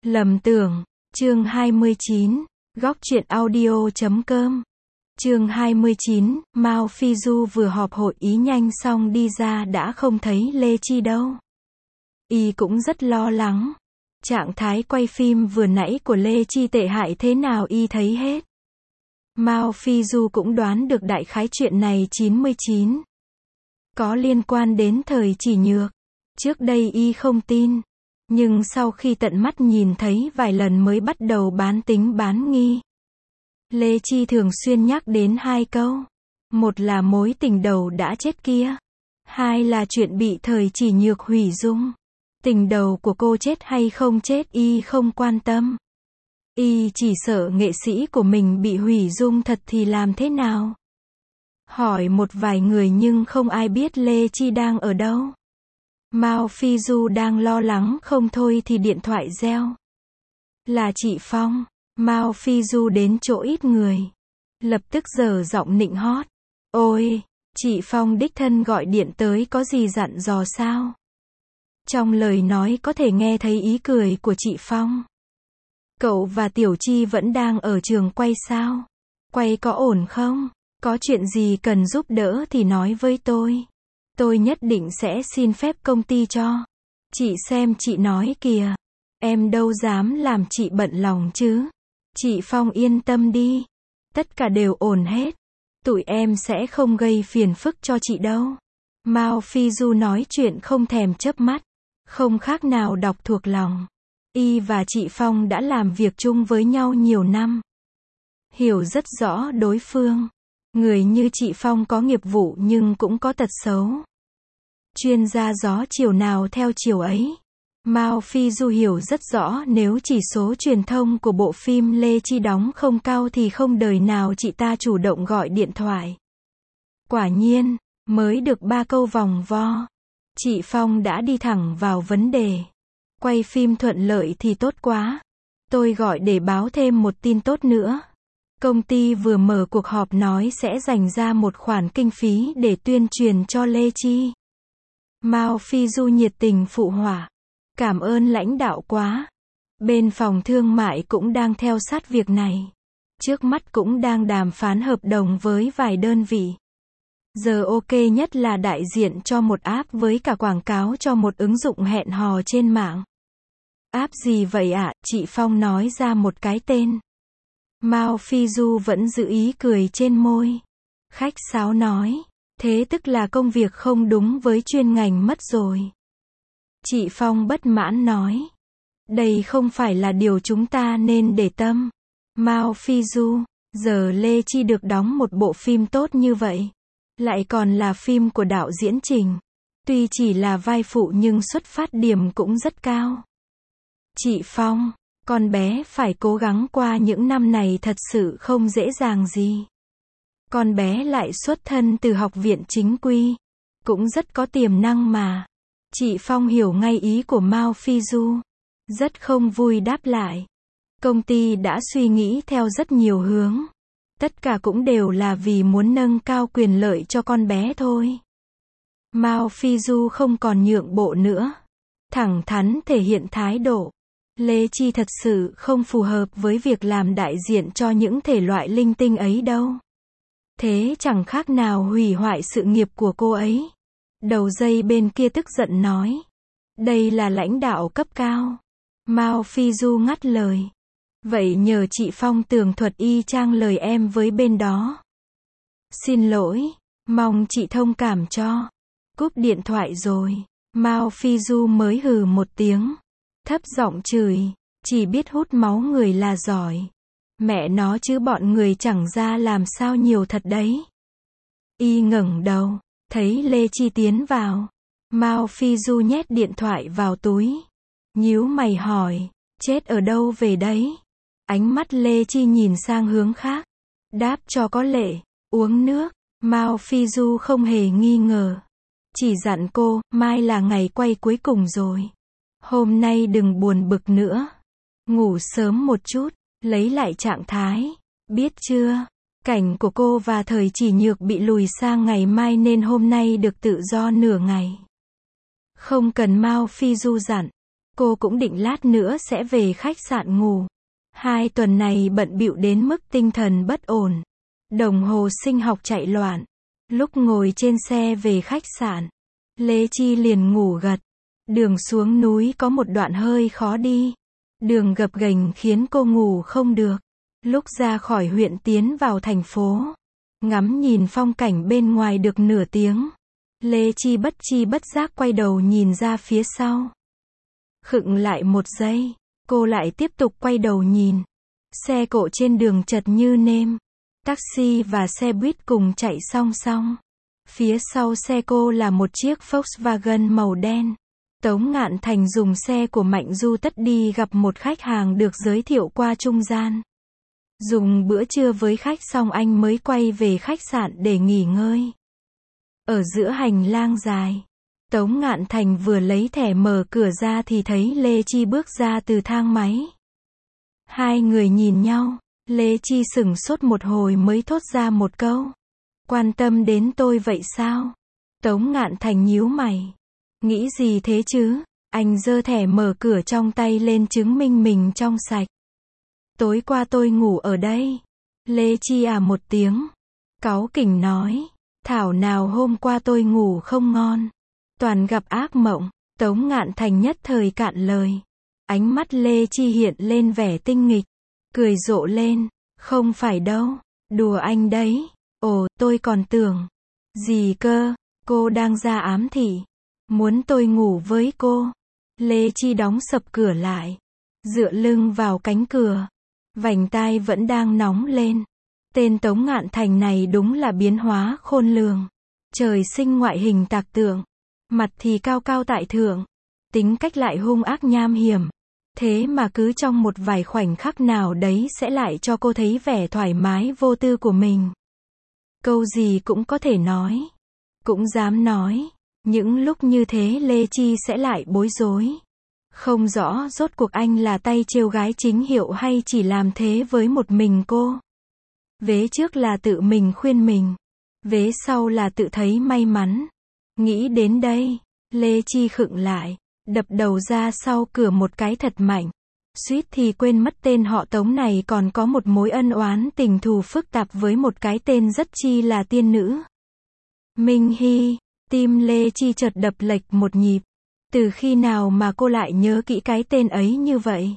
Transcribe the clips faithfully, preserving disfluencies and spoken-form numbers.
Lầm tưởng, chương hai mươi chín, góc truyện audio chấm com. Chương hai mươi chín, Mao Phi Du vừa họp hội ý nhanh xong đi ra đã không thấy Lê Chi đâu. Y cũng rất lo lắng. Trạng thái quay phim vừa nãy của Lê Chi tệ hại thế nào y thấy hết. Mao Phi Du cũng đoán được đại khái chuyện này chín mươi chín. Có liên quan đến Thời Chỉ Nhược. Trước đây y không tin. Nhưng sau khi tận mắt nhìn thấy vài lần mới bắt đầu bán tính bán nghi. Lê Chi thường xuyên nhắc đến hai câu. Một là mối tình đầu đã chết kia. Hai là chuyện bị Thời Chỉ Nhược hủy dung. Tình đầu của cô chết hay không chết y không quan tâm. Y chỉ sợ nghệ sĩ của mình bị hủy dung thật thì làm thế nào. Hỏi một vài người nhưng không ai biết Lê Chi đang ở đâu. Mao Phi Du đang lo lắng không thôi thì điện thoại reo. Là chị Phong. Mao Phi Du đến chỗ ít người. Lập tức giở giọng nịnh hót. Ôi, chị Phong đích thân gọi điện tới có gì dặn dò sao? Trong lời nói có thể nghe thấy ý cười của chị Phong. Cậu và Tiểu Chi vẫn đang ở trường quay sao? Quay có ổn không? Có chuyện gì cần giúp đỡ thì nói với tôi. Tôi nhất định sẽ xin phép công ty cho. Chị xem chị nói kìa. Em đâu dám làm chị bận lòng chứ. Chị Phong yên tâm đi. Tất cả đều ổn hết. Tụi em sẽ không gây phiền phức cho chị đâu. Mao Phi Du nói chuyện không thèm chớp mắt. Không khác nào đọc thuộc lòng. Y và chị Phong đã làm việc chung với nhau nhiều năm. Hiểu rất rõ đối phương. Người như chị Phong có nghiệp vụ nhưng cũng có tật xấu. Chuyên gia gió chiều nào theo chiều ấy. Mao Phi Du hiểu rất rõ nếu chỉ số truyền thông của bộ phim Lê Chi đóng không cao thì không đời nào chị ta chủ động gọi điện thoại. Quả nhiên, mới được ba câu vòng vo. Chị Phong đã đi thẳng vào vấn đề. Quay phim thuận lợi thì tốt quá. Tôi gọi để báo thêm một tin tốt nữa. Công ty vừa mở cuộc họp nói sẽ dành ra một khoản kinh phí để tuyên truyền cho Lê Chi. Mao Phi Du nhiệt tình phụ họa. Cảm ơn lãnh đạo quá. Bên phòng thương mại cũng đang theo sát việc này. Trước mắt cũng đang đàm phán hợp đồng với vài đơn vị. Giờ ok nhất là đại diện cho một app với cả quảng cáo cho một ứng dụng hẹn hò trên mạng. App gì vậy ạ? Chị Phong nói ra một cái tên. Mao Phi Du vẫn giữ ý cười trên môi. Khách sáo nói. Thế tức là công việc không đúng với chuyên ngành mất rồi. Chị Phong bất mãn nói. Đây không phải là điều chúng ta nên để tâm. Mao Phi Du, giờ Lê Chi được đóng một bộ phim tốt như vậy. Lại còn là phim của đạo diễn Trình. Tuy chỉ là vai phụ nhưng xuất phát điểm cũng rất cao. Chị Phong, con bé phải cố gắng qua những năm này thật sự không dễ dàng gì. Con bé lại xuất thân từ học viện chính quy. Cũng rất có tiềm năng mà. Chị Phong hiểu ngay ý của Mao Phi Du. Rất không vui đáp lại. Công ty đã suy nghĩ theo rất nhiều hướng. Tất cả cũng đều là vì muốn nâng cao quyền lợi cho con bé thôi. Mao Phi Du không còn nhượng bộ nữa. Thẳng thắn thể hiện thái độ. Lê Chi thật sự không phù hợp với việc làm đại diện cho những thể loại linh tinh ấy đâu. Thế chẳng khác nào hủy hoại sự nghiệp của cô ấy. Đầu dây bên kia tức giận nói. Đây là lãnh đạo cấp cao. Mao Phi Du ngắt lời. Vậy nhờ chị Phong tường thuật y chang lời em với bên đó. Xin lỗi, mong chị thông cảm cho. Cúp điện thoại rồi. Mao Phi Du mới hừ một tiếng. Thấp giọng chửi. Chỉ biết hút máu người là giỏi. Mẹ nó chứ bọn người chẳng ra làm sao nhiều thật đấy. Y ngẩng đầu. Thấy Lê Chi tiến vào. Mao Phi Du nhét điện thoại vào túi. Nhíu mày hỏi. Chết ở đâu về đấy? Ánh mắt Lê Chi nhìn sang hướng khác. Đáp cho có lệ. Uống nước. Mao Phi Du không hề nghi ngờ. Chỉ dặn cô, mai là ngày quay cuối cùng rồi. Hôm nay đừng buồn bực nữa. Ngủ sớm một chút, lấy lại trạng thái. Biết chưa? Cảnh của cô và Thời Chỉ Nhược bị lùi sang ngày mai nên hôm nay được tự do nửa ngày. Không cần Mao Phi Du dặn. Cô cũng định lát nữa sẽ về khách sạn ngủ. Hai tuần này bận bịu đến mức tinh thần bất ổn. Đồng hồ sinh học chạy loạn. Lúc ngồi trên xe về khách sạn, Lê Chi liền ngủ gật. Đường xuống núi có một đoạn hơi khó đi. Đường gập ghềnh khiến cô ngủ không được. Lúc ra khỏi huyện tiến vào thành phố, ngắm nhìn phong cảnh bên ngoài được nửa tiếng, Lê Chi bất chi bất giác quay đầu nhìn ra phía sau. Khựng lại một giây, cô lại tiếp tục quay đầu nhìn. Xe cộ trên đường chật như nêm. Taxi và xe buýt cùng chạy song song. Phía sau xe cô là một chiếc Volkswagen màu đen. Tống Ngạn Thành dùng xe của Mạnh Du Tất đi gặp một khách hàng được giới thiệu qua trung gian. Dùng bữa trưa với khách xong anh mới quay về khách sạn để nghỉ ngơi. Ở giữa hành lang dài, Tống Ngạn Thành vừa lấy thẻ mở cửa ra thì thấy Lê Chi bước ra từ thang máy. Hai người nhìn nhau, Lê Chi sửng sốt một hồi mới thốt ra một câu. Quan tâm đến tôi vậy sao? Tống Ngạn Thành nhíu mày. Nghĩ gì thế chứ? Anh giơ thẻ mở cửa trong tay lên chứng minh mình trong sạch. Tối qua tôi ngủ ở đây. Lê Chi à một tiếng. Cáu kỉnh nói. Thảo nào hôm qua tôi ngủ không ngon. Toàn gặp ác mộng. Tống Ngạn Thành nhất thời cạn lời. Ánh mắt Lê Chi hiện lên vẻ tinh nghịch. Cười rộ lên. Không phải đâu. Đùa anh đấy. Ồ, tôi còn tưởng. Gì cơ? Cô đang ra ám thị. Muốn tôi ngủ với cô. Lê Chi đóng sập cửa lại. Dựa lưng vào cánh cửa. Vành tai vẫn đang nóng lên. Tên Tống Ngạn Thành này đúng là biến hóa khôn lường. Trời sinh ngoại hình tạc tượng. Mặt thì cao cao tại thượng. Tính cách lại hung ác nham hiểm. Thế mà cứ trong một vài khoảnh khắc nào đấy sẽ lại cho cô thấy vẻ thoải mái vô tư của mình. Câu gì cũng có thể nói. Cũng dám nói. Những lúc như thế Lê Chi sẽ lại bối rối. Không rõ rốt cuộc anh là tay trêu gái chính hiệu hay chỉ làm thế với một mình cô. Vế trước là tự mình khuyên mình. Vế sau là tự thấy may mắn. Nghĩ đến đây, Lê Chi khựng lại, đập đầu ra sau cửa một cái thật mạnh. Suýt thì quên mất tên họ Tống này còn có một mối ân oán tình thù phức tạp với một cái tên rất chi là tiên nữ. Minh Hy, tim Lê Chi chợt đập lệch một nhịp. Từ khi nào mà cô lại nhớ kỹ cái tên ấy như vậy?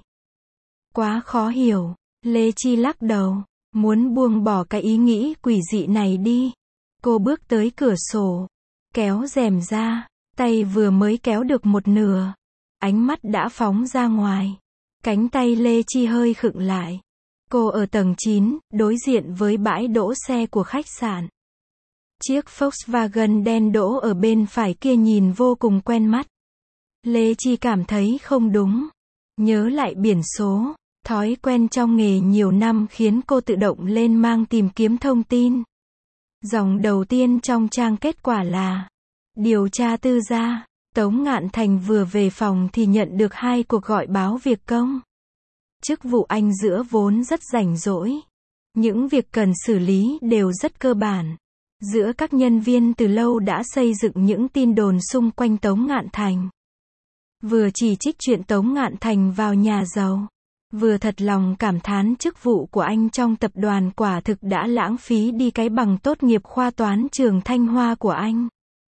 Quá khó hiểu. Lê Chi lắc đầu, muốn buông bỏ cái ý nghĩ quỷ dị này đi. Cô bước tới cửa sổ, kéo rèm ra, tay vừa mới kéo được một nửa, ánh mắt đã phóng ra ngoài. Cánh tay Lê Chi hơi khựng lại. Cô ở tầng chín, đối diện với bãi đỗ xe của khách sạn. Chiếc Volkswagen đen đỗ ở bên phải kia nhìn vô cùng quen mắt. Lê Chi cảm thấy không đúng. Nhớ lại biển số, thói quen trong nghề nhiều năm khiến cô tự động lên mang tìm kiếm thông tin. Dòng đầu tiên trong trang kết quả là điều tra tư gia. Tống Ngạn Thành vừa về phòng thì nhận được hai cuộc gọi báo việc công. Chức vụ anh giữa vốn rất rảnh rỗi. Những việc cần xử lý đều rất cơ bản. Giữa các nhân viên từ lâu đã xây dựng những tin đồn xung quanh Tống Ngạn Thành. Vừa chỉ trích chuyện Tống Ngạn Thành vào nhà giàu, vừa thật lòng cảm thán chức vụ của anh trong tập đoàn quả thực đã lãng phí đi cái bằng tốt nghiệp khoa toán trường Thanh Hoa của anh.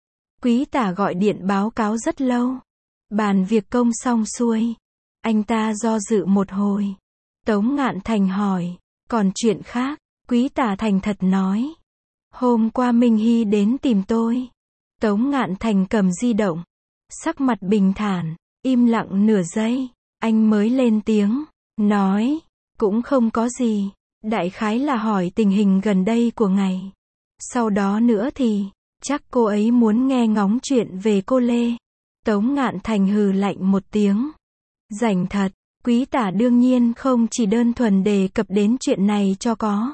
Quý tả gọi điện báo cáo rất lâu. Bàn việc công xong xuôi. Anh ta do dự một hồi. Tống Ngạn Thành hỏi, còn chuyện khác? Quý tả thành thật nói. Hôm qua Minh Hy đến tìm tôi. Tống Ngạn Thành cầm di động. Sắc mặt bình thản, im lặng nửa giây. Anh mới lên tiếng, nói, cũng không có gì. Đại khái là hỏi tình hình gần đây của ngài. Sau đó nữa thì, chắc cô ấy muốn nghe ngóng chuyện về cô Lê. Tống Ngạn Thành hừ lạnh một tiếng. Rảnh thật, quý tả đương nhiên không chỉ đơn thuần đề cập đến chuyện này cho có.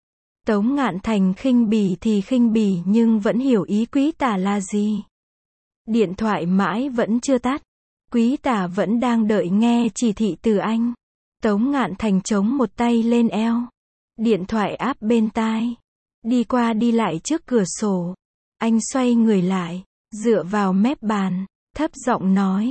Tống Ngạn Thành khinh bỉ thì khinh bỉ nhưng vẫn hiểu ý quý tả là gì. Điện thoại mãi vẫn chưa tắt. Quý tả vẫn đang đợi nghe chỉ thị từ anh. Tống Ngạn Thành chống một tay lên eo. Điện thoại áp bên tai. Đi qua đi lại trước cửa sổ. Anh xoay người lại, dựa vào mép bàn, thấp giọng nói.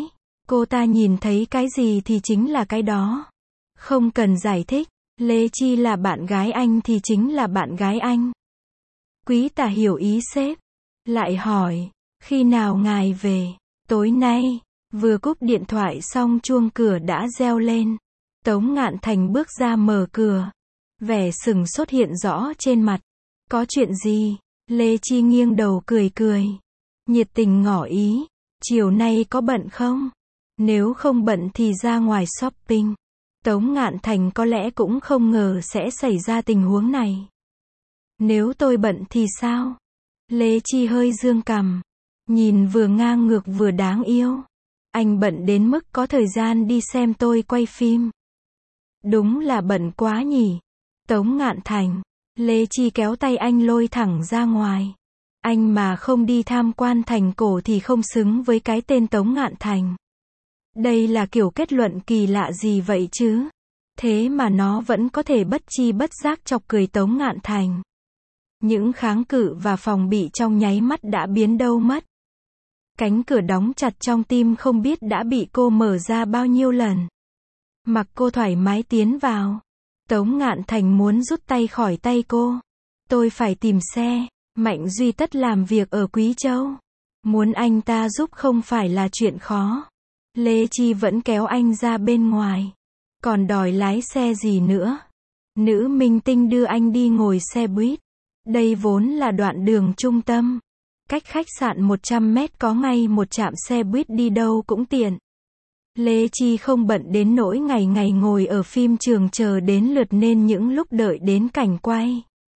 Cô ta nhìn thấy cái gì thì chính là cái đó. Không cần giải thích. Lê Chi là bạn gái anh thì chính là bạn gái anh. Quý tả hiểu ý sếp. Lại hỏi, khi nào ngài về? Tối nay. Vừa cúp điện thoại xong chuông cửa đã reo lên. Tống Ngạn Thành bước ra mở cửa. Vẻ sừng sốt hiện rõ trên mặt. Có chuyện gì? Lê Chi nghiêng đầu cười cười. Nhiệt tình ngỏ ý. Chiều nay có bận không? Nếu không bận thì ra ngoài shopping. Tống Ngạn Thành có lẽ cũng không ngờ sẽ xảy ra tình huống này. Nếu tôi bận thì sao? Lê Chi hơi dương cằm. Nhìn vừa ngang ngược vừa đáng yêu. Anh bận đến mức có thời gian đi xem tôi quay phim. Đúng là bận quá nhỉ. Tống Ngạn Thành. Lê Chi kéo tay anh lôi thẳng ra ngoài. Anh mà không đi tham quan thành cổ thì không xứng với cái tên Tống Ngạn Thành. Đây là kiểu kết luận kỳ lạ gì vậy chứ? Thế mà nó vẫn có thể bất chi bất giác chọc cười Tống Ngạn Thành. Những kháng cự và phòng bị trong nháy mắt đã biến đâu mất. Cánh cửa đóng chặt trong tim không biết đã bị cô mở ra bao nhiêu lần. Mặc cô thoải mái tiến vào. Tống Ngạn Thành muốn rút tay khỏi tay cô. Tôi phải tìm xe. Mạnh Duy Tất làm việc ở Quý Châu. Muốn anh ta giúp không phải là chuyện khó. Lê Chi vẫn kéo anh ra bên ngoài. Còn đòi lái xe gì nữa? Nữ minh tinh đưa anh đi ngồi xe buýt. Đây vốn là đoạn đường trung tâm. Cách khách sạn một trăm mét có ngay một trạm xe buýt đi đâu cũng tiện. Lê Chi không bận đến nỗi ngày ngày ngồi ở phim trường chờ đến lượt nên những lúc đợi đến cảnh quay.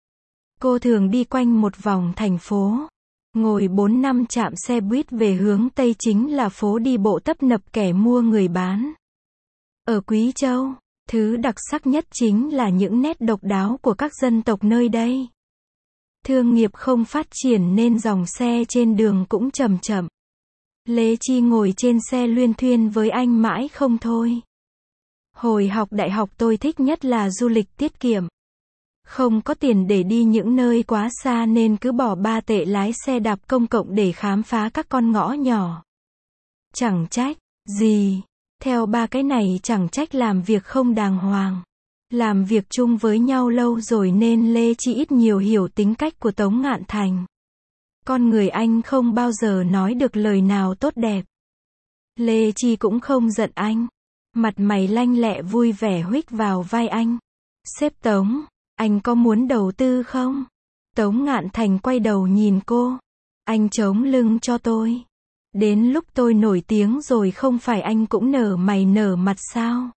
Cô thường đi quanh một vòng thành phố. Ngồi bốn năm trạm xe buýt về hướng Tây chính là phố đi bộ tấp nập kẻ mua người bán. Ở Quý Châu, thứ đặc sắc nhất chính là những nét độc đáo của các dân tộc nơi đây. Thương nghiệp không phát triển nên dòng xe trên đường cũng chậm chậm. Lê Chi ngồi trên xe luyên thuyên với anh mãi không thôi. Hồi học đại học tôi thích nhất là du lịch tiết kiệm. Không có tiền để đi những nơi quá xa nên cứ bỏ ba tệ lái xe đạp công cộng để khám phá các con ngõ nhỏ. Chẳng trách gì. Theo ba cái này chẳng trách làm việc không đàng hoàng. Làm việc chung với nhau lâu rồi nên Lê Chi ít nhiều hiểu tính cách của Tống Ngạn Thành. Con người anh không bao giờ nói được lời nào tốt đẹp. Lê Chi cũng không giận anh. Mặt mày lanh lẹ vui vẻ huých vào vai anh. Sếp Tống, anh có muốn đầu tư không? Tống Ngạn Thành quay đầu nhìn cô. Anh chống lưng cho tôi. Đến lúc tôi nổi tiếng rồi không phải anh cũng nở mày nở mặt sao?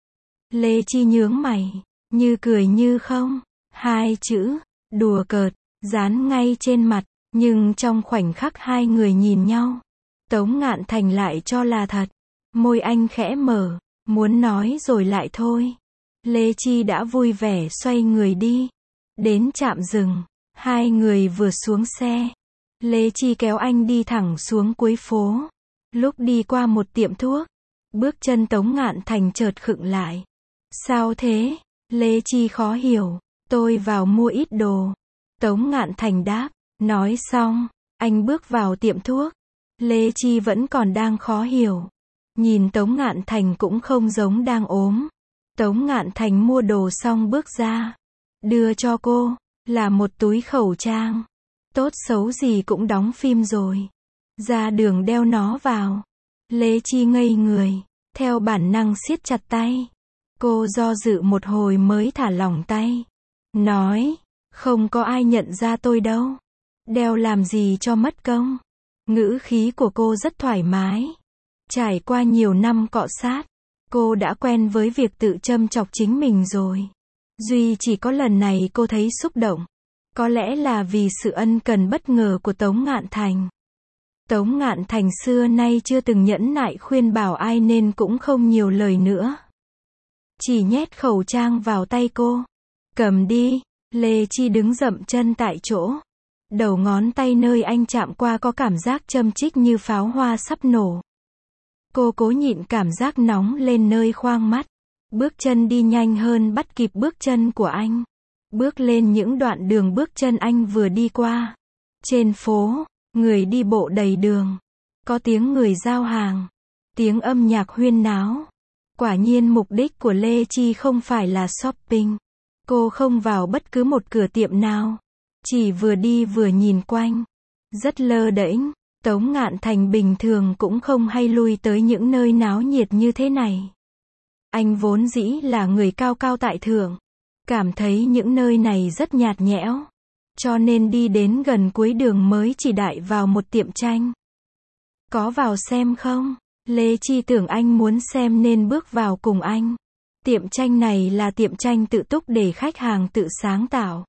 Lê Chi nhướng mày, như cười như không. Hai chữ, đùa cợt, dán ngay trên mặt. Nhưng trong khoảnh khắc hai người nhìn nhau, Tống Ngạn Thành lại cho là thật. Môi anh khẽ mở, muốn nói rồi lại thôi. Lê Chi đã vui vẻ xoay người đi. Đến trạm dừng, hai người vừa xuống xe. Lê Chi kéo anh đi thẳng xuống cuối phố. Lúc đi qua một tiệm thuốc, bước chân Tống Ngạn Thành chợt khựng lại. Sao thế? Lê Chi khó hiểu. Tôi vào mua ít đồ. Tống Ngạn Thành đáp. Nói xong, anh bước vào tiệm thuốc. Lê Chi vẫn còn đang khó hiểu. Nhìn Tống Ngạn Thành cũng không giống đang ốm. Tống Ngạn Thành mua đồ xong bước ra. Đưa cho cô, là một túi khẩu trang. Tốt xấu gì cũng đóng phim rồi. Ra đường đeo nó vào. Lê Chi ngây người, theo bản năng siết chặt tay. Cô do dự một hồi mới thả lỏng tay. Nói, không có ai nhận ra tôi đâu. Đeo làm gì cho mất công. Ngữ khí của cô rất thoải mái. Trải qua nhiều năm cọ sát, cô đã quen với việc tự châm chọc chính mình rồi. Duy chỉ có lần này cô thấy xúc động. Có lẽ là vì sự ân cần bất ngờ của Tống Ngạn Thành. Tống Ngạn Thành xưa nay chưa từng nhẫn nại khuyên bảo ai nên cũng không nhiều lời nữa. Chỉ nhét khẩu trang vào tay cô. Cầm đi. Lê Chi đứng dậm chân tại chỗ. Đầu ngón tay nơi anh chạm qua có cảm giác châm chích như pháo hoa sắp nổ. Cô cố nhịn cảm giác nóng lên nơi khoang mắt. Bước chân đi nhanh hơn bắt kịp bước chân của anh. Bước lên những đoạn đường bước chân anh vừa đi qua. Trên phố, người đi bộ đầy đường. Có tiếng người giao hàng. tiếng âm nhạc huyên náo. Quả nhiên mục đích của Lê Chi không phải là shopping. Cô không vào bất cứ một cửa tiệm nào. Chỉ vừa đi vừa nhìn quanh. Rất lơ đễnh. Tống Ngạn Thành bình thường cũng không hay lui tới những nơi náo nhiệt như thế này. Anh vốn dĩ là người cao cao tại thượng. Cảm thấy những nơi này rất nhạt nhẽo. Cho nên đi đến gần cuối đường mới chỉ đại vào một tiệm tranh. Có vào xem không? Lê Chi tưởng anh muốn xem nên bước vào cùng anh. Tiệm tranh này là tiệm tranh tự túc để khách hàng tự sáng tạo.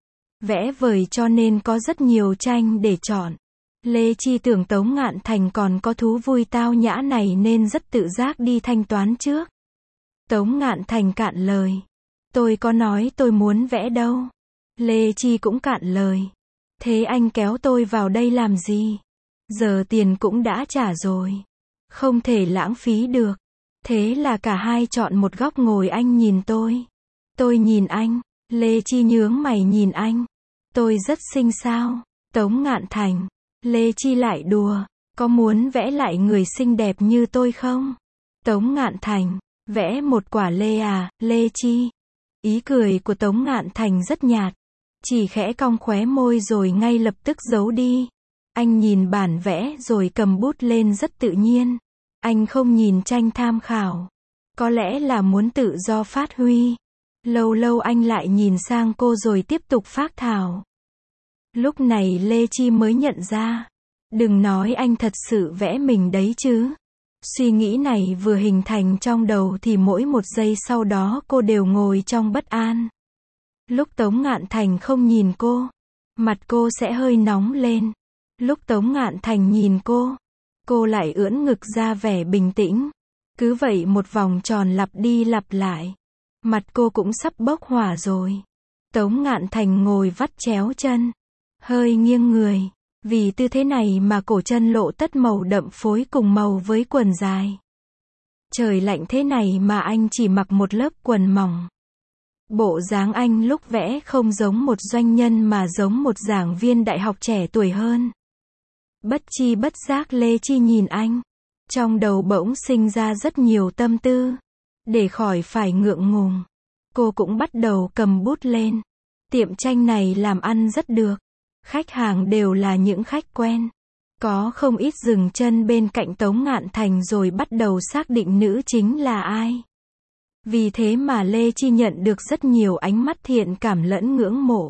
Vẽ vời cho nên có rất nhiều tranh để chọn. Lê Chi tưởng Tống Ngạn Thành còn có thú vui tao nhã này nên rất tự giác đi thanh toán trước. Tống Ngạn Thành cạn lời. Tôi có nói tôi muốn vẽ đâu. Lê Chi cũng cạn lời. Thế anh kéo tôi vào đây làm gì? Giờ tiền cũng đã trả rồi. Không thể lãng phí được. Thế là cả hai chọn một góc ngồi, anh nhìn tôi. Tôi nhìn anh. Lê Chi nhướng mày nhìn anh. Tôi rất xinh sao? Tống Ngạn Thành. Lê Chi lại đùa. Có muốn vẽ lại người xinh đẹp như tôi không? Tống Ngạn Thành. Vẽ một quả lê à, Lê Chi. Ý cười của Tống Ngạn Thành rất nhạt. Chỉ khẽ cong khóe môi rồi ngay lập tức giấu đi. Anh nhìn bản vẽ rồi cầm bút lên rất tự nhiên. Anh không nhìn tranh tham khảo. Có lẽ là muốn tự do phát huy. Lâu lâu anh lại nhìn sang cô rồi tiếp tục phác thảo. Lúc này Lê Chi mới nhận ra. Đừng nói anh thật sự vẽ mình đấy chứ. Suy nghĩ này vừa hình thành trong đầu thì mỗi một giây sau đó cô đều ngồi trong bất an. Lúc Tống Ngạn Thành không nhìn cô, mặt cô sẽ hơi nóng lên. Lúc Tống Ngạn Thành nhìn cô, cô lại ưỡn ngực ra vẻ bình tĩnh. Cứ vậy một vòng tròn lặp đi lặp lại. Mặt cô cũng sắp bốc hỏa rồi. Tống Ngạn Thành ngồi vắt chéo chân, hơi nghiêng người. Vì tư thế này mà cổ chân lộ tất màu đậm phối cùng màu với quần dài. Trời lạnh thế này mà anh chỉ mặc một lớp quần mỏng. Bộ dáng anh lúc vẽ không giống một doanh nhân mà giống một giảng viên đại học trẻ tuổi hơn. Bất chi bất giác Lê Chi nhìn anh. Trong đầu bỗng sinh ra rất nhiều tâm tư. Để khỏi phải ngượng ngùng, cô cũng bắt đầu cầm bút lên. Tiệm tranh này làm ăn rất được. Khách hàng đều là những khách quen. Có không ít dừng chân bên cạnh Tống Ngạn Thành rồi bắt đầu xác định nữ chính là ai. Vì thế mà Lê Chi nhận được rất nhiều ánh mắt thiện cảm lẫn ngưỡng mộ.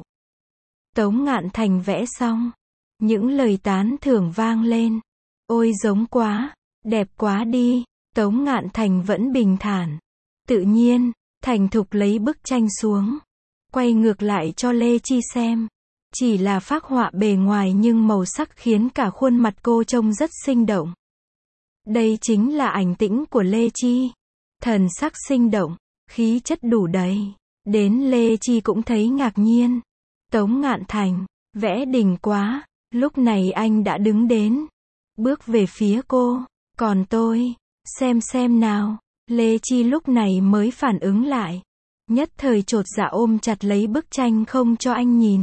Tống Ngạn Thành vẽ xong. Những lời tán thưởng vang lên. Ôi giống quá, đẹp quá đi. Tống Ngạn Thành vẫn bình thản. Tự nhiên, thành thục lấy bức tranh xuống. Quay ngược lại cho Lê Chi xem. Chỉ là phác họa bề ngoài nhưng màu sắc khiến cả khuôn mặt cô trông rất sinh động. Đây chính là ảnh tĩnh của Lê Chi. Thần sắc sinh động, khí chất đủ đầy. Đến Lê Chi cũng thấy ngạc nhiên. Tống Ngạn Thành, vẽ đỉnh quá. Lúc này anh đã đứng đến. Bước về phía cô. Còn tôi, xem xem nào. Lê Chi lúc này mới phản ứng lại. Nhất thời chột dạ ôm chặt lấy bức tranh không cho anh nhìn.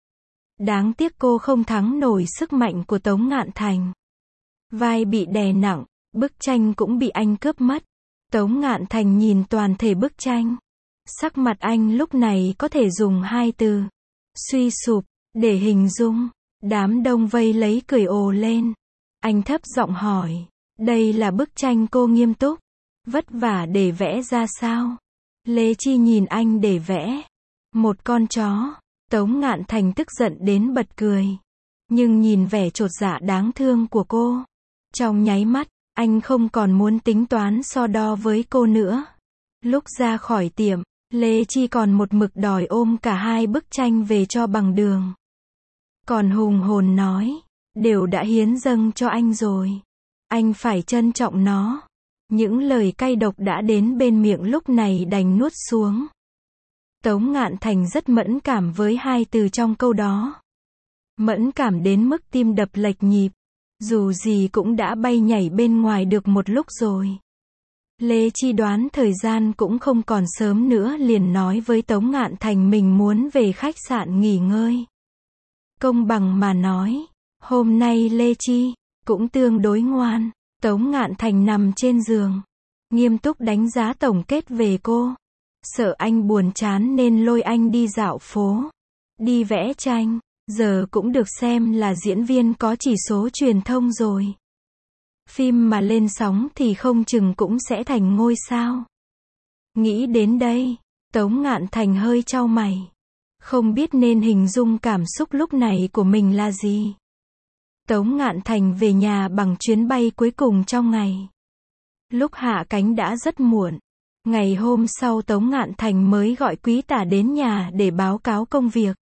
Đáng tiếc cô không thắng nổi sức mạnh của Tống Ngạn Thành. Vai bị đè nặng, bức tranh cũng bị anh cướp mất. Tống Ngạn Thành nhìn toàn thể bức tranh. Sắc mặt anh lúc này có thể dùng hai từ. Suy sụp, để hình dung. Đám đông vây lấy cười ồ lên. Anh thấp giọng hỏi. Đây là bức tranh cô nghiêm túc, vất vả để vẽ ra sao? Lê Chi nhìn anh để vẽ. Một con chó. Tống Ngạn Thành tức giận đến bật cười. Nhưng nhìn vẻ chột dạ đáng thương của cô. Trong nháy mắt, anh không còn muốn tính toán so đo với cô nữa. Lúc ra khỏi tiệm, Lê Chi còn một mực đòi ôm cả hai bức tranh về cho bằng đường. Còn hùng hồn nói, đều đã hiến dâng cho anh rồi. Anh phải trân trọng nó. Những lời cay độc đã đến bên miệng lúc này đành nuốt xuống. Tống Ngạn Thành rất mẫn cảm với hai từ trong câu đó. Mẫn cảm đến mức tim đập lệch nhịp. Dù gì cũng đã bay nhảy bên ngoài được một lúc rồi. Lê Chi đoán thời gian cũng không còn sớm nữa liền nói với Tống Ngạn Thành mình muốn về khách sạn nghỉ ngơi. Công bằng mà nói, hôm nay Lê Chi cũng tương đối ngoan. Tống Ngạn Thành nằm trên giường, nghiêm túc đánh giá tổng kết về cô. Sợ anh buồn chán nên lôi anh đi dạo phố, đi vẽ tranh, giờ cũng được xem là diễn viên có chỉ số truyền thông rồi. Phim mà lên sóng thì không chừng cũng sẽ thành ngôi sao. Nghĩ đến đây, Tống Ngạn Thành hơi chau mày. Không biết nên hình dung cảm xúc lúc này của mình là gì. Tống Ngạn Thành về nhà bằng chuyến bay cuối cùng trong ngày. Lúc hạ cánh đã rất muộn. Ngày hôm sau Tống Ngạn Thành mới gọi Quý Tả đến nhà để báo cáo công việc.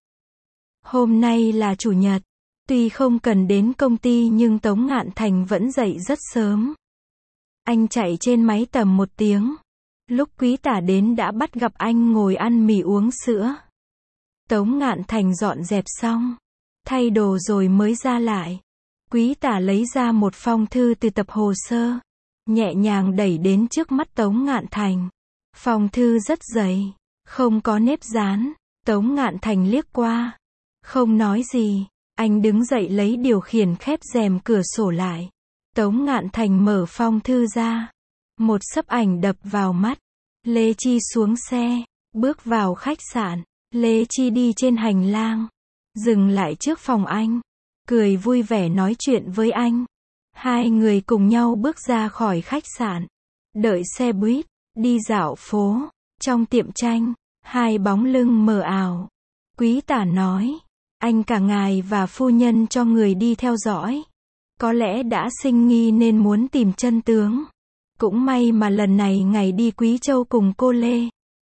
Hôm nay là chủ nhật. Tuy không cần đến công ty nhưng Tống Ngạn Thành vẫn dậy rất sớm. Anh chạy trên máy tầm một tiếng. Lúc Quý Tả đến đã bắt gặp anh ngồi ăn mì uống sữa. Tống Ngạn Thành dọn dẹp xong, thay đồ rồi mới ra lại. Quý Tả lấy ra một phong thư từ tập hồ sơ, nhẹ nhàng đẩy đến trước mắt Tống Ngạn Thành. Phong thư rất dày, không có nếp dán. Tống Ngạn Thành liếc qua, không nói gì. Anh đứng dậy lấy điều khiển khép rèm cửa sổ lại. Tống Ngạn Thành mở phong thư ra. Một xấp ảnh đập vào mắt. Lê Chi xuống xe, bước vào khách sạn. Lê Chi đi trên hành lang, dừng lại trước phòng anh, cười vui vẻ nói chuyện với anh. Hai người cùng nhau bước ra khỏi khách sạn, đợi xe buýt, đi dạo phố. Trong tiệm tranh, hai bóng lưng mờ ảo. Quý Tả nói, anh cả ngài và phu nhân cho người đi theo dõi. Có lẽ đã sinh nghi nên muốn tìm chân tướng. Cũng may mà lần này ngài đi Quý Châu cùng cô Lê.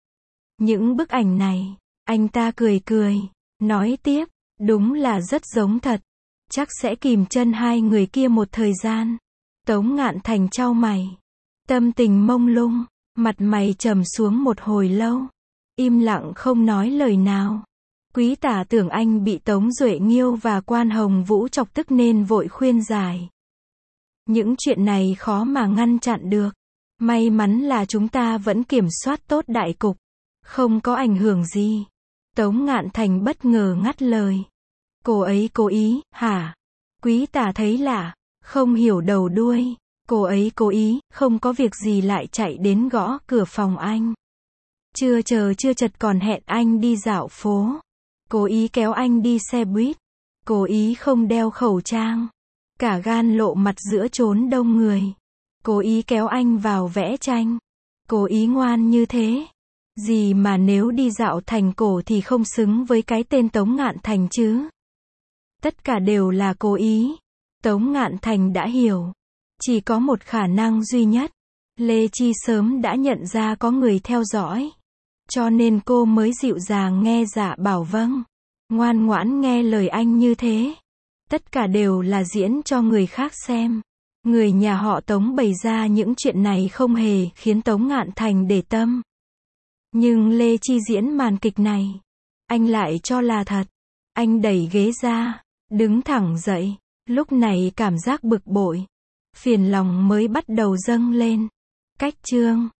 Những bức ảnh này, anh ta cười cười, nói tiếp, đúng là rất giống thật. Chắc sẽ kìm chân hai người kia một thời gian. Tống Ngạn Thành chau mày, tâm tình mông lung, mặt mày trầm xuống một hồi lâu, im lặng không nói lời nào. Quý Tả tưởng anh bị Tống Duệ Nghiêu và Quan Hồng Vũ chọc tức nên vội khuyên giải. Những chuyện này khó mà ngăn chặn được. May mắn là chúng ta vẫn kiểm soát tốt đại cục, không có ảnh hưởng gì. Tống Ngạn Thành bất ngờ ngắt lời. Cô ấy cố ý, hả? Quý Tả thấy lạ, không hiểu đầu đuôi. Cô ấy cố ý, không có việc gì lại chạy đến gõ cửa phòng anh. Chưa chờ chưa chật còn hẹn anh đi dạo phố. Cố ý kéo anh đi xe buýt. Cố ý không đeo khẩu trang. Cả gan lộ mặt giữa chốn đông người. Cố ý kéo anh vào vẽ tranh. Cố ý ngoan như thế. Gì mà nếu đi dạo thành cổ thì không xứng với cái tên Tống Ngạn Thành chứ. Tất cả đều là cố ý. Tống Ngạn Thành đã hiểu. Chỉ có một khả năng duy nhất. Lê Chi sớm đã nhận ra có người theo dõi. Cho nên cô mới dịu dàng nghe dạ bảo vâng. Ngoan ngoãn nghe lời anh như thế. Tất cả đều là diễn cho người khác xem. Người nhà họ Tống bày ra những chuyện này không hề khiến Tống Ngạn Thành để tâm. Nhưng Lê Chi diễn màn kịch này, anh lại cho là thật. Anh đẩy ghế ra, đứng thẳng dậy. Lúc này cảm giác bực bội, phiền lòng mới bắt đầu dâng lên. Cách chương